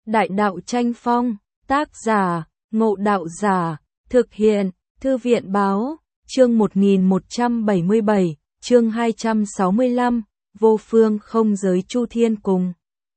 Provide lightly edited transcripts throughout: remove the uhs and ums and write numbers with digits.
Đại đạo tranh phong, tác giả, Ngộ Đạo Giả, thực hiện, Thư viện Báo, chương 1177, chương 265, vô phương không giới Chu Thiên cùng.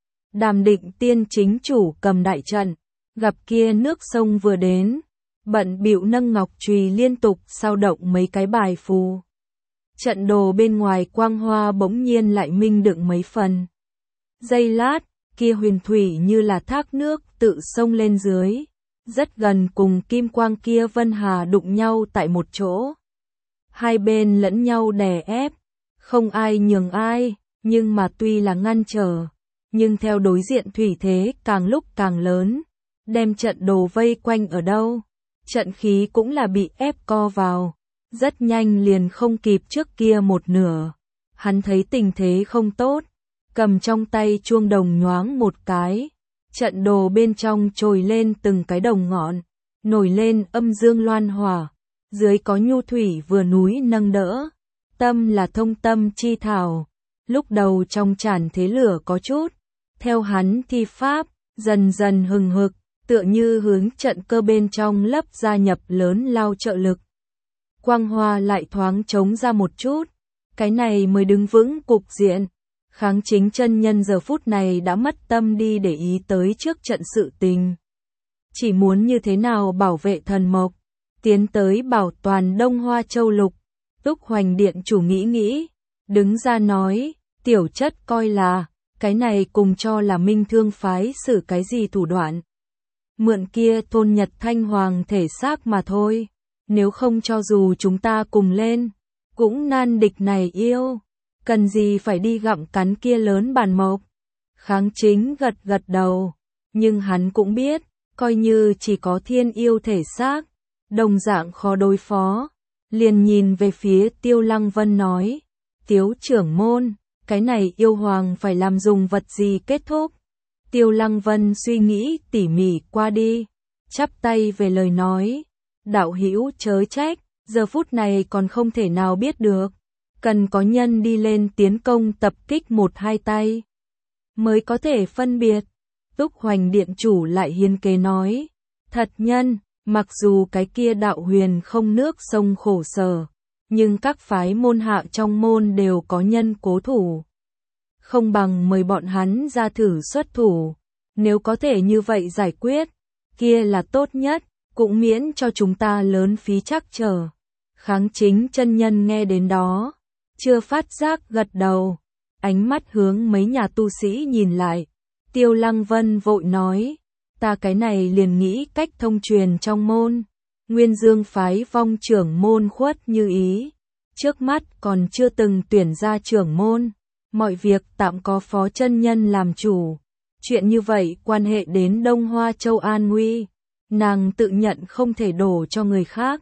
Đàm Định Tiên chính chủ cầm đại trận, gặp kia nước sông vừa đến, bận bịu nâng ngọc chùy liên tục sao động mấy cái bài phù. Trận đồ bên ngoài quang hoa bỗng nhiên lại minh đựng mấy phần. Giây lát, kia huyền thủy như là thác nước tự sông lên dưới, rất gần cùng kim quang kia vân hà đụng nhau tại một chỗ. Hai bên lẫn nhau đè ép, không ai nhường ai, nhưng mà tuy là ngăn trở, nhưng theo đối diện thủy thế càng lúc càng lớn, đem trận đồ vây quanh ở đâu, trận khí cũng là bị ép co vào, rất nhanh liền không kịp trước kia một nửa. Hắn thấy tình thế không tốt, cầm trong tay chuông đồng nhoáng một cái, trận đồ bên trong trồi lên từng cái đồng ngọn, nổi lên âm dương loan hỏa, dưới có nhu thủy vừa núi nâng đỡ, tâm là thông tâm chi thảo. Lúc đầu trong tràn thế lửa có chút, theo hắn thi pháp, dần dần hừng hực, tựa như hướng trận cơ bên trong lấp gia nhập lớn lao trợ lực. Quang hoa lại thoáng trống ra một chút, cái này mới đứng vững cục diện. Kháng Chính chân nhân giờ phút này đã mất tâm đi để ý tới trước trận sự tình. Chỉ muốn như thế nào bảo vệ thần mộc, tiến tới bảo toàn Đông Hoa Châu Lục. Túc Hoành Điện chủ nghĩ, đứng ra nói, tiểu chất coi là, cái này cùng cho là Minh Thương phái xử cái gì thủ đoạn. Mượn kia thôn Nhật Thanh Hoàng thể xác mà thôi, nếu không cho dù chúng ta cùng lên, cũng nan địch này yêu. Cần gì phải đi gặm cắn kia lớn bàn mộc. Kháng Chính gật đầu, nhưng hắn cũng biết, coi như chỉ có thiên yêu thể xác, đồng dạng khó đối phó. Liền nhìn về phía Tiêu Lăng Vân nói, Tiếu trưởng môn, cái này yêu hoàng phải làm dùng vật gì kết thúc. Tiêu Lăng Vân suy nghĩ tỉ mỉ qua đi, chắp tay về lời nói, đạo hữu chớ trách, giờ phút này còn không thể nào biết được. Cần có nhân đi lên tiến công tập kích một hai tay, mới có thể phân biệt. Túc Hoành Điện chủ lại hiên kế nói, thật nhân, mặc dù cái kia đạo huyền không nước sông khổ sở, nhưng các phái môn hạ trong môn đều có nhân cố thủ. Không bằng mời bọn hắn ra thử xuất thủ, nếu có thể như vậy giải quyết, kia là tốt nhất, cũng miễn cho chúng ta lớn phí trắc trở. Kháng Chính chân nhân nghe đến đó, chưa phát giác gật đầu, ánh mắt hướng mấy nhà tu sĩ nhìn lại. Tiêu Lăng Vân vội nói, ta cái này liền nghĩ cách thông truyền trong môn. Nguyên Dương phái vong trưởng môn khuất như ý, trước mắt còn chưa từng tuyển ra trưởng môn, mọi việc tạm có phó chân nhân làm chủ. Chuyện như vậy quan hệ đến Đông Hoa Châu an nguy, nàng tự nhận không thể đổ cho người khác.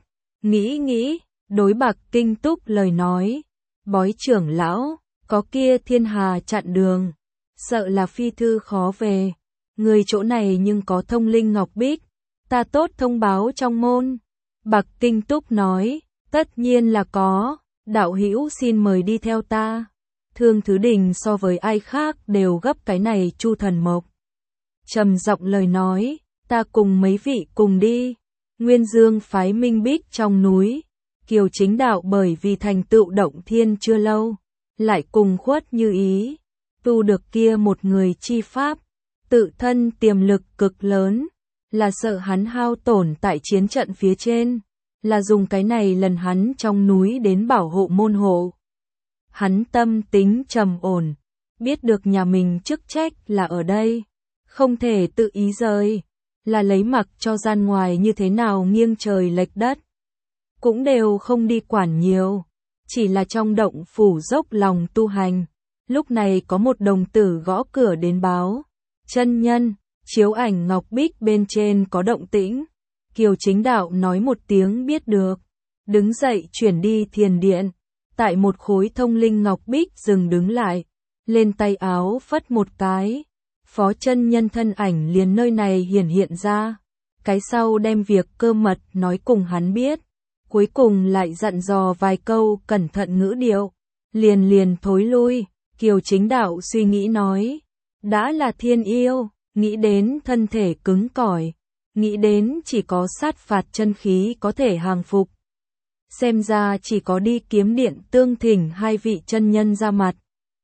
Nghĩ, đối Bạc Kinh Túc lời nói, bói trưởng lão, có kia thiên hà chặn đường, sợ là phi thư khó về. Người chỗ này nhưng có thông linh ngọc bích, ta tốt thông báo trong môn. Bạc Kinh Túc nói, tất nhiên là có, đạo hữu xin mời đi theo ta. Thương Thứ Đình so với ai khác đều gấp cái này Chu thần mộc. Trầm giọng lời nói, ta cùng mấy vị cùng đi. Nguyên Dương phái Minh Bích trong núi, Kiều Chính đạo bởi vì thành tựu động thiên chưa lâu, lại cùng khuất như ý, tu được kia một người chi pháp, tự thân tiềm lực cực lớn, là sợ hắn hao tổn tại chiến trận phía trên, là dùng cái này lần hắn trong núi đến bảo hộ môn hộ. Hắn tâm tính trầm ổn, biết được nhà mình chức trách là ở đây, không thể tự ý rời, là lấy mặc cho gian ngoài như thế nào nghiêng trời lệch đất. Cũng đều không đi quản nhiều, chỉ là trong động phủ dốc lòng tu hành. Lúc này có một đồng tử gõ cửa đến báo, chân nhân, chiếu ảnh ngọc bích bên trên có động tĩnh. Kiều Chính đạo nói một tiếng biết được, đứng dậy chuyển đi thiền điện, tại một khối thông linh ngọc bích dừng đứng lại, lên tay áo phất một cái, phó chân nhân thân ảnh liền nơi này hiển hiện ra, cái sau đem việc cơ mật nói cùng hắn biết. Cuối cùng lại dặn dò vài câu cẩn thận ngữ điệu, liền thối lui. Kiều Chính đạo suy nghĩ nói, đã là thiên yêu, nghĩ đến thân thể cứng cỏi, nghĩ đến chỉ có sát phạt chân khí có thể hàng phục. Xem ra chỉ có đi kiếm điện tương thỉnh hai vị chân nhân ra mặt.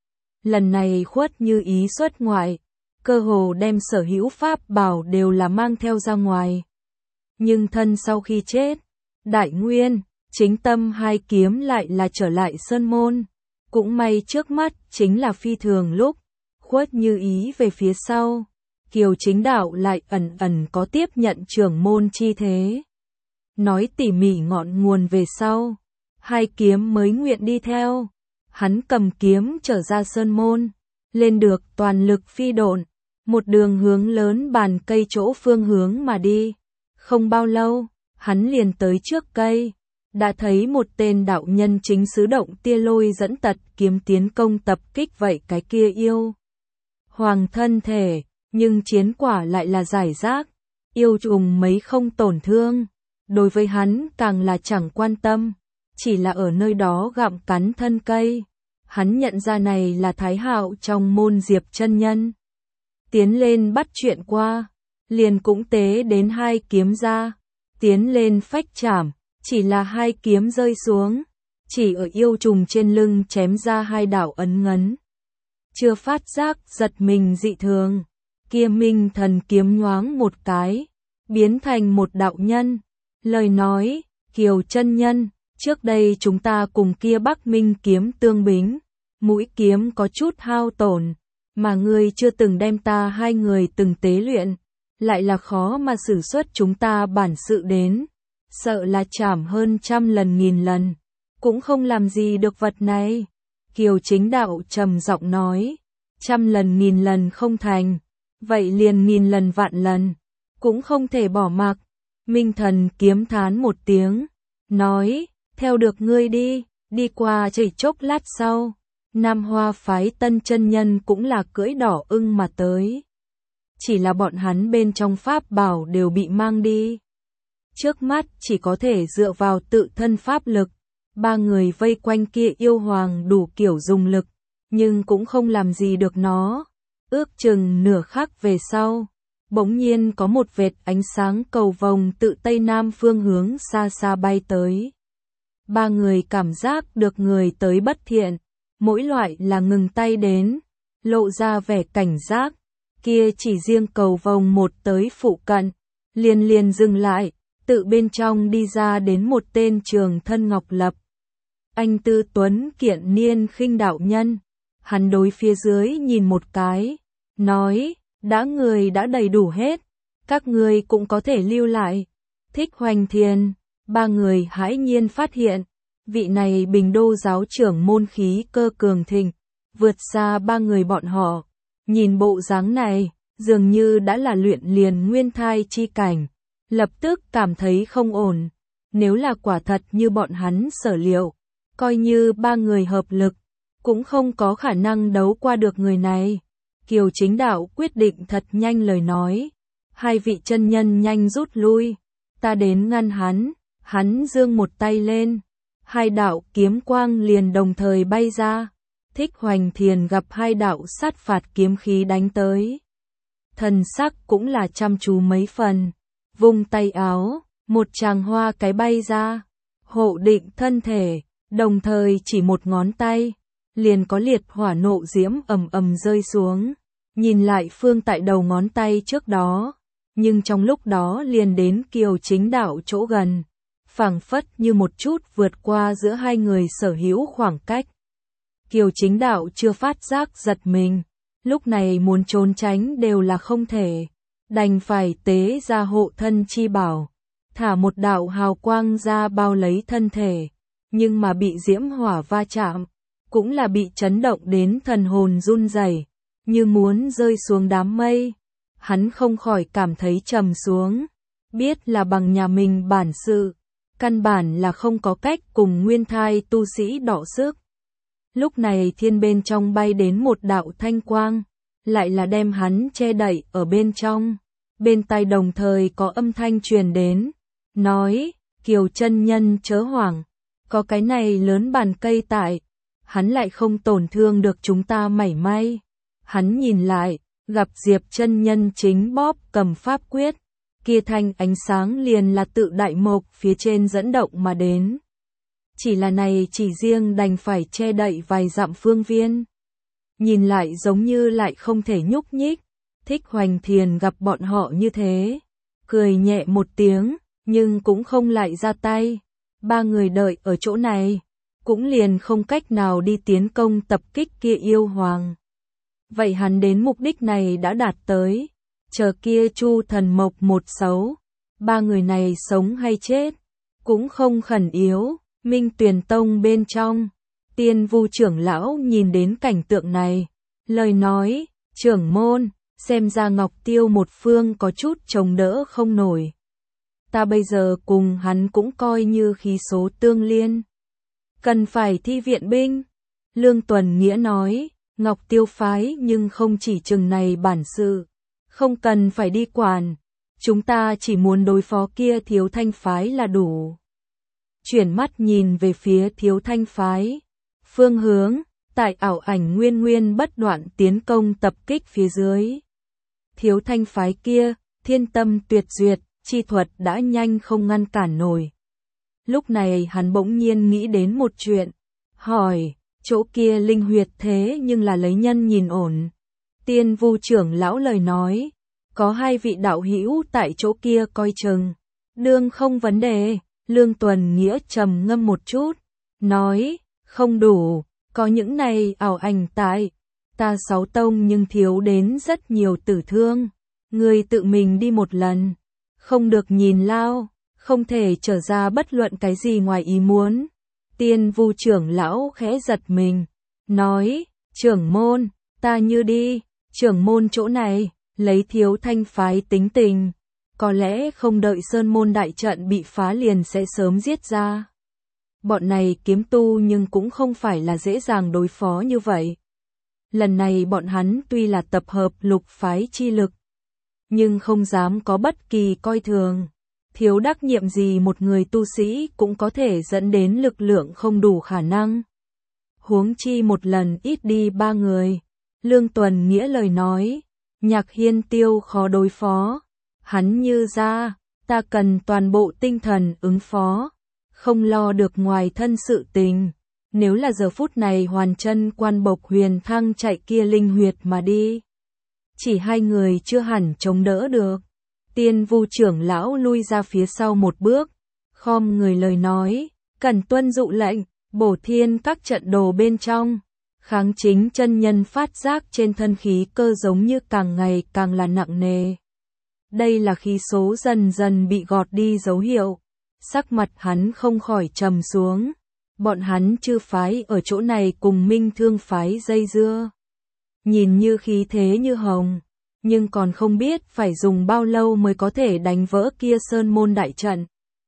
Lần này Khuất Như Ý xuất ngoại, cơ hồ đem sở hữu pháp bảo đều là mang theo ra ngoài. Nhưng thân sau khi chết, Đại Nguyên, chính tâm hai kiếm lại là trở lại sơn môn. Cũng may trước mắt chính là phi thường lúc, Khuất Như Ý về phía sau, Kiều Chính Đạo lại ẩn ẩn có tiếp nhận trưởng môn chi thế. Nói tỉ mỉ ngọn nguồn về sau, hai kiếm mới nguyện đi theo. Hắn cầm kiếm trở ra sơn môn, lên được toàn lực phi độn, một đường hướng lớn bàn cây chỗ phương hướng mà đi. Không bao lâu, hắn liền tới trước cây, đã thấy một tên đạo nhân chính xứ Động Tia Lôi dẫn tật kiếm tiến công tập kích vậy cái kia yêu hoàng thân thể, nhưng chiến quả lại là giải rác, yêu trùng mấy không tổn thương. Đối với hắn càng là chẳng quan tâm, chỉ là ở nơi đó gặm cắn thân cây. Hắn nhận ra này là Thái Hạo trong môn Diệp chân nhân. Tiến lên bắt chuyện qua, liền cũng tế đến hai kiếm ra, tiến lên phách chảm, chỉ là hai kiếm rơi xuống, chỉ ở yêu trùng trên lưng chém ra hai đạo ấn ngấn. Chưa phát giác giật mình dị thường, kia minh thần kiếm nhoáng một cái, biến thành một đạo nhân. Lời nói, Kiều chân nhân, trước đây chúng ta cùng kia Bắc Minh kiếm tương bính, mũi kiếm có chút hao tổn, mà ngươi chưa từng đem ta hai người từng tế luyện, lại là khó mà sử xuất chúng ta bản sự đến, sợ là chảm hơn 100 lần 1000 lần, cũng không làm gì được vật này. Kiều Chính Đạo trầm giọng nói, 100 lần 1000 lần không thành, vậy liền 1000 lần vạn lần, cũng không thể bỏ mặc. Minh thần kiếm thán một tiếng, nói, theo được ngươi đi. Đi qua chỉ chốc lát sau, Nam Hoa phái Tân chân nhân cũng là cưỡi đỏ ưng mà tới. Chỉ là bọn hắn bên trong pháp bảo đều bị mang đi. Trước mắt chỉ có thể dựa vào tự thân pháp lực. Ba người vây quanh kia yêu hoàng đủ kiểu dùng lực, nhưng cũng không làm gì được nó. Ước chừng nửa khắc về sau, bỗng nhiên có một vệt ánh sáng cầu vồng tự tây nam phương hướng xa xa bay tới. Ba người cảm giác được người tới bất thiện, mỗi loại là ngừng tay đến, lộ ra vẻ cảnh giác. Kia chỉ riêng cầu vồng một tới phụ cận, liền dừng lại, tự bên trong đi ra đến một tên trường thân ngọc lập. Anh tư tuấn kiện niên khinh đạo nhân, hắn đối phía dưới nhìn một cái, nói, đã người đã đầy đủ hết, các người cũng có thể lưu lại. Thích Hoành Thiền, ba người hãi nhiên phát hiện, vị này Bình Đô giáo trưởng môn khí cơ cường thịnh, vượt xa ba người bọn họ. Nhìn bộ dáng này, dường như đã là luyện liền nguyên thai chi cảnh, lập tức cảm thấy không ổn. Nếu là quả thật như bọn hắn sở liệu, coi như ba người hợp lực, cũng không có khả năng đấu qua được người này. Kiều Chính Đạo quyết định thật nhanh lời nói, hai vị chân nhân nhanh rút lui, ta đến ngăn hắn. Hắn giương một tay lên, hai đạo kiếm quang liền đồng thời bay ra. Thích Hoành Thiền gặp hai đạo sát phạt kiếm khí đánh tới, thần sắc cũng là chăm chú mấy phần, vung tay áo, một tràng hoa cái bay ra, hộ định thân thể, đồng thời chỉ một ngón tay, liền có liệt hỏa nộ diễm ầm ầm rơi xuống. Nhìn lại phương tại đầu ngón tay trước đó, nhưng trong lúc đó liền đến Kiều Chính Đạo chỗ gần, phảng phất như một chút vượt qua giữa hai người sở hữu khoảng cách. Kiều Chính Đạo chưa phát giác giật mình, lúc này muốn trốn tránh đều là không thể, đành phải tế ra hộ thân chi bảo, thả một đạo hào quang ra bao lấy thân thể, nhưng mà bị diễm hỏa va chạm, cũng là bị chấn động đến thần hồn run rẩy, như muốn rơi xuống đám mây. Hắn không khỏi cảm thấy trầm xuống, biết là bằng nhà mình bản sự, căn bản là không có cách cùng nguyên thai tu sĩ đọ sức. Lúc này thiên bên trong bay đến một đạo thanh quang, lại là đem hắn che đậy ở bên trong. Bên tai đồng thời có âm thanh truyền đến, nói, Kiều chân nhân chớ hoảng, có cái này lớn bàn cây tại, hắn lại không tổn thương được chúng ta mảy may. Hắn nhìn lại, Gặp Diệp chân nhân chính bóp cầm pháp quyết, kia thanh ánh sáng liền là tự đại mộc phía trên dẫn động mà đến. Chỉ là này chỉ riêng đành phải che đậy vài dặm phương viên. Nhìn lại giống như lại không thể nhúc nhích. Thích Hoành Thiền gặp bọn họ như thế, cười nhẹ một tiếng, nhưng cũng không lại ra tay. Ba người đợi ở chỗ này, cũng liền không cách nào đi tiến công tập kích kia yêu hoàng. Vậy hắn đến mục đích này đã đạt tới, chờ kia Chu Thần Mộc một xấu, ba người này sống hay chết, cũng không khẩn yếu. Minh Tuyền Tông bên trong, Tiên Vu trưởng lão nhìn đến cảnh tượng này, lời nói, trưởng môn, xem ra Ngọc Tiêu một phương có chút chống đỡ không nổi. Ta bây giờ cùng hắn cũng coi như khí số tương liên. Cần phải thi viện binh. Lương Tuần Nghĩa nói, Ngọc Tiêu phái nhưng không chỉ chừng này bản sự, không cần phải đi quản. Chúng ta chỉ muốn đối phó kia Thiếu Thanh phái là đủ. Chuyển mắt nhìn về phía Thiếu Thanh phái. Phương hướng, tại ảo ảnh nguyên nguyên bất đoạn tiến công tập kích phía dưới. Thiếu Thanh phái kia, thiên tâm tuyệt duyệt, chi thuật đã nhanh không ngăn cản nổi. Lúc này hắn bỗng nhiên nghĩ đến một chuyện, hỏi, chỗ kia linh huyệt thế nhưng là lấy nhân nhìn ổn. Tiên Vu trưởng lão lời nói, có hai vị đạo hữu tại chỗ kia coi chừng, đương không vấn đề. Lương Tuần Nghĩa trầm ngâm một chút, nói, không đủ, có những này ảo ảnh tại, ta 6 tông nhưng thiếu đến rất nhiều tử thương, người tự mình đi một lần, không được nhìn lao, không thể trở ra bất luận cái gì ngoài ý muốn. Tiên Vu trưởng lão khẽ giật mình, nói, trưởng môn, ta như đi, trưởng môn chỗ này, lấy Thiếu Thanh phái tính tình. Có lẽ không đợi Sơn Môn đại trận bị phá liền sẽ sớm giết ra. Bọn này kiếm tu nhưng cũng không phải là dễ dàng đối phó như vậy. Lần này bọn hắn tuy là tập hợp lục phái chi lực, nhưng không dám có bất kỳ coi thường. Thiếu đắc nhiệm gì một người tu sĩ cũng có thể dẫn đến lực lượng không đủ khả năng. Huống chi một lần ít đi 3 người. Lương Tuần Nghĩa lời nói, Nhạc Hiên Tiêu khó đối phó. Hắn như ra, ta cần toàn bộ tinh thần ứng phó, không lo được ngoài thân sự tình. Nếu là giờ phút này Hoàn Chân Quan Bộc Huyền Thăng chạy kia linh huyệt mà đi, chỉ hai người chưa hẳn chống đỡ được. Tiên Vu trưởng lão lui ra phía sau một bước, khom người lời nói, cần tuân dụ lệnh, bổ thiên các trận đồ bên trong. Kháng Chính chân nhân phát giác trên thân khí cơ giống như càng ngày càng là nặng nề. Đây là khí số dần dần bị gọt đi dấu hiệu. Sắc mặt hắn không khỏi trầm xuống. Bọn hắn chư phái ở chỗ này cùng Minh Thương phái dây dưa. Nhìn như khí thế như hồng, nhưng còn không biết phải dùng bao lâu mới có thể đánh vỡ kia Sơn Môn đại trận.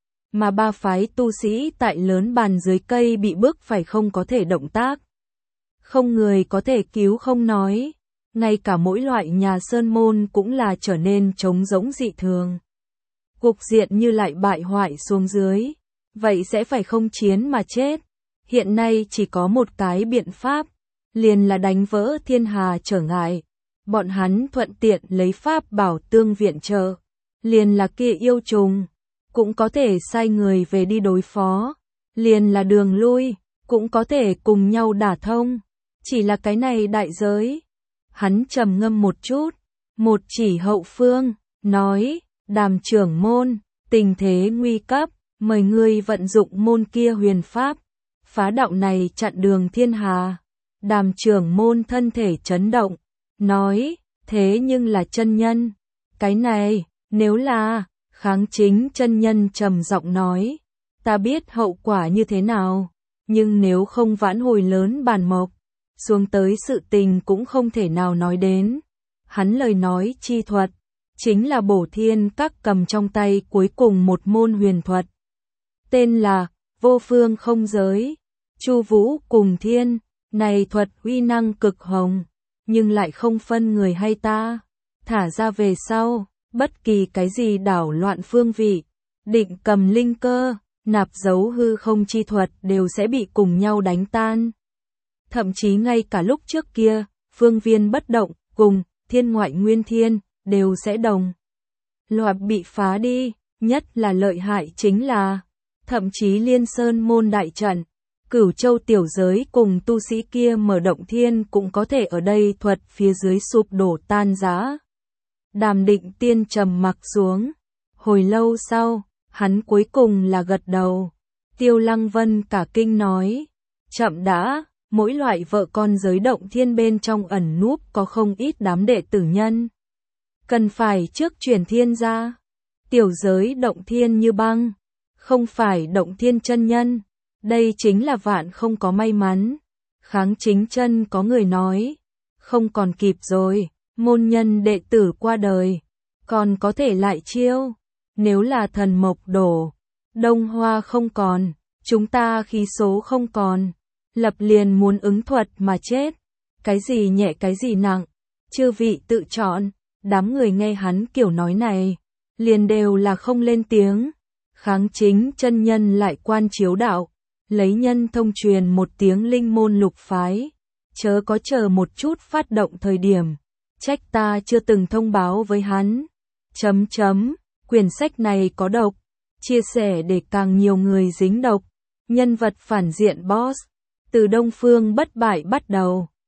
Mà ba phái tu sĩ tại lớn bàn dưới cây bị bức phải không có thể động tác. Không người có thể cứu không nói. Ngay cả mỗi loại nhà Sơn Môn cũng là trở nên trống rỗng dị thường. Cục diện như lại bại hoại xuống dưới, vậy sẽ phải không chiến mà chết. Hiện nay chỉ có một cái biện pháp, liền là đánh vỡ thiên hà trở ngại. Bọn hắn thuận tiện lấy pháp bảo tương viện trợ, liền là kia yêu trùng, cũng có thể sai người về đi đối phó, liền là đường lui, cũng có thể cùng nhau đả thông. Chỉ là cái này đại giới. Hắn trầm ngâm một chút, một chỉ hậu phương, nói, Đàm trưởng môn, tình thế nguy cấp, mời ngươi vận dụng môn kia huyền pháp, phá đạo này chặn đường thiên hà. Đàm trưởng môn thân thể chấn động, nói, thế nhưng là chân nhân, cái này, nếu là, Kháng Chính chân nhân trầm giọng nói, ta biết hậu quả như thế nào, nhưng nếu không vãn hồi lớn bàn mộc, xuống tới sự tình cũng không thể nào nói đến. Hắn lời nói chi thuật, chính là Bổ Thiên Các cầm trong tay cuối cùng một môn huyền thuật. Tên là, Vô Phương Không Giới, Chu Vũ cùng Thiên, này thuật uy năng cực hồng, nhưng lại không phân người hay ta. Thả ra về sau, bất kỳ cái gì đảo loạn phương vị, định cầm linh cơ, nạp dấu hư không chi thuật đều sẽ bị cùng nhau đánh tan. Thậm chí ngay cả lúc trước kia, Phương Viên bất động, cùng thiên ngoại nguyên thiên, đều sẽ đồng loạt bị phá đi, nhất là lợi hại chính là, thậm chí Liên Sơn môn đại trận, Cửu Châu tiểu giới cùng tu sĩ kia mở động thiên cũng có thể ở đây thuật phía dưới sụp đổ tan rã. Đàm Định Tiên trầm mặc xuống, hồi lâu sau, hắn cuối cùng là gật đầu. Tiêu Lăng Vân cả kinh nói, chậm đã, mỗi loại vợ con giới động thiên bên trong ẩn núp có không ít đám đệ tử nhân. Cần phải trước truyền thiên ra, tiểu giới động thiên như băng, không phải động thiên chân nhân, đây chính là vạn không có may mắn. Kháng Chính Chân có người nói, không còn kịp rồi, môn nhân đệ tử qua đời, còn có thể lại chiêu, nếu là thần mộc đổ, đông hoa không còn, chúng ta khí số không còn, lập liền muốn ứng thuật mà chết, cái gì nhẹ cái gì nặng, chư vị tự chọn. Đám người nghe hắn kiểu nói này, liền đều là không lên tiếng. Kháng Chính Chân nhân lại quan chiếu đạo, lấy nhân thông truyền một tiếng linh môn lục phái, chớ có chờ một chút phát động thời điểm, trách ta chưa từng thông báo với hắn. Quyển sách này có độc, chia sẻ để càng nhiều người dính độc. Nhân vật phản diện boss, từ Đông Phương Bất Bại bắt đầu.